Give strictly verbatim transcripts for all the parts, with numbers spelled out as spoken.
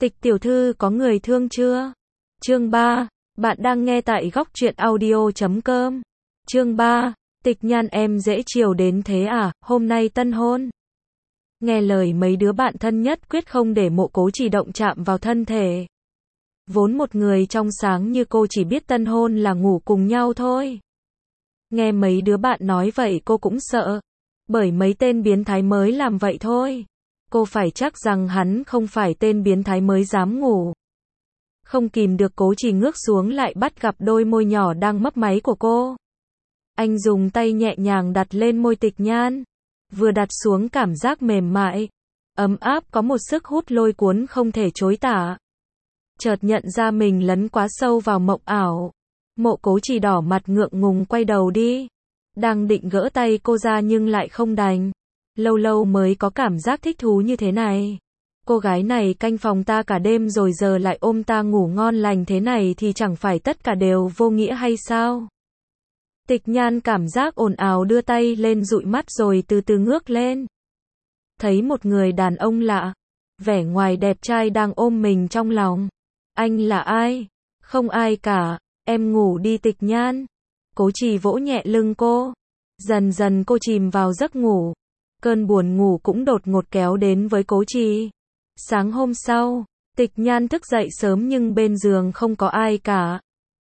Tịch tiểu thư có người thương chưa? Chương ba. Bạn đang nghe tại góc truyện audio chấm com. Chương ba. Tịch Nhan em dễ chiều đến thế à, hôm nay tân hôn. Nghe lời mấy đứa bạn thân nhất quyết không để Mộ Cố Trì động chạm vào thân thể. Vốn một người trong sáng như cô chỉ biết tân hôn là ngủ cùng nhau thôi. Nghe mấy đứa bạn nói vậy cô cũng sợ. Bởi mấy tên biến thái mới làm vậy thôi. Cô phải chắc rằng hắn không phải tên biến thái mới dám ngủ. Không kìm được Cố Trì ngước xuống lại bắt gặp đôi môi nhỏ đang mấp máy của cô. Anh dùng tay nhẹ nhàng đặt lên môi Tịch Nhan. Vừa đặt xuống cảm giác mềm mại, ấm áp có một sức hút lôi cuốn không thể chối tả. Chợt nhận ra mình lấn quá sâu vào mộng ảo. Mộ Cố Trì đỏ mặt ngượng ngùng quay đầu đi. Đang định gỡ tay cô ra nhưng lại không đành. Lâu lâu mới có cảm giác thích thú như thế này. Cô gái này canh phòng ta cả đêm rồi giờ lại ôm ta ngủ ngon lành thế này thì chẳng phải tất cả đều vô nghĩa hay sao? Tịch Nhan cảm giác ồn ào đưa tay lên dụi mắt rồi từ từ ngước lên. Thấy một người đàn ông lạ, vẻ ngoài đẹp trai đang ôm mình trong lòng. Anh là ai? Không ai cả, em ngủ đi Tịch Nhan. Cố Trì vỗ nhẹ lưng cô. Dần dần cô chìm vào giấc ngủ. Cơn buồn ngủ cũng đột ngột kéo đến với Cố Trì. Sáng hôm sau, Tịch Nhan thức dậy sớm nhưng bên giường không có ai cả.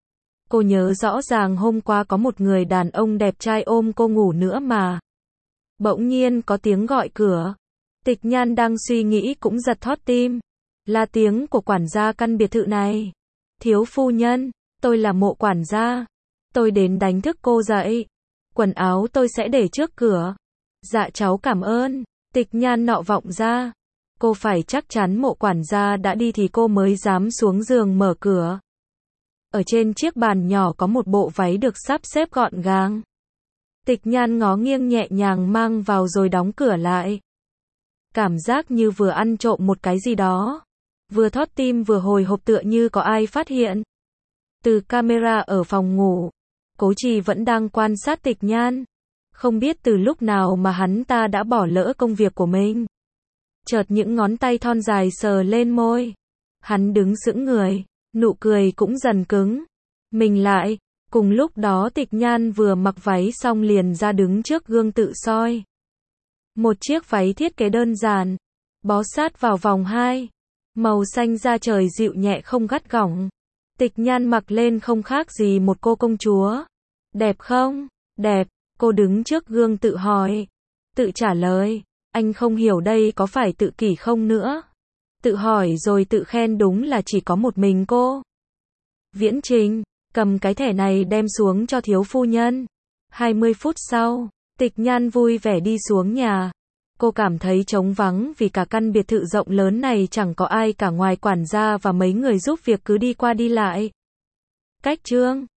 Cô nhớ rõ ràng hôm qua có một người đàn ông đẹp trai ôm cô ngủ nữa mà. Bỗng nhiên có tiếng gọi cửa. Tịch Nhan đang suy nghĩ cũng giật thót tim. Là tiếng của quản gia căn biệt thự này. Thiếu phu nhân, tôi là Mộ quản gia. Tôi đến đánh thức cô dậy. Quần áo tôi sẽ để trước cửa. Dạ cháu cảm ơn. Tịch Nhan nọ vọng ra. Cô phải chắc chắn Mộ quản gia đã đi thì cô mới dám xuống giường mở cửa. Ở trên chiếc bàn nhỏ có một bộ váy được sắp xếp gọn gàng. Tịch Nhan ngó nghiêng nhẹ nhàng mang vào rồi đóng cửa lại. Cảm giác như vừa ăn trộm một cái gì đó. Vừa thót tim vừa hồi hộp tựa như có ai phát hiện. Từ camera ở phòng ngủ, Cố Trì vẫn đang quan sát Tịch Nhan. Không biết từ lúc nào mà hắn ta đã bỏ lỡ công việc của mình. Chợt những ngón tay thon dài sờ lên môi. Hắn đứng sững người, nụ cười cũng dần cứng. Mình lại, cùng lúc đó Tịch Nhan vừa mặc váy xong liền ra đứng trước gương tự soi. Một chiếc váy thiết kế đơn giản, bó sát vào vòng hai. Màu xanh da trời dịu nhẹ không gắt gỏng. Tịch Nhan mặc lên không khác gì một cô công chúa. Đẹp không? Đẹp, cô đứng trước gương tự hỏi. Tự trả lời, anh không hiểu đây có phải tự kỷ không nữa. Tự hỏi rồi tự khen đúng là chỉ có một mình cô. Viễn Trình, cầm cái thẻ này đem xuống cho thiếu phu nhân. hai mươi phút sau, Tịch Nhan vui vẻ đi xuống nhà. Cô cảm thấy trống vắng vì cả căn biệt thự rộng lớn này chẳng có ai cả ngoài quản gia và mấy người giúp việc cứ đi qua đi lại. Cách chương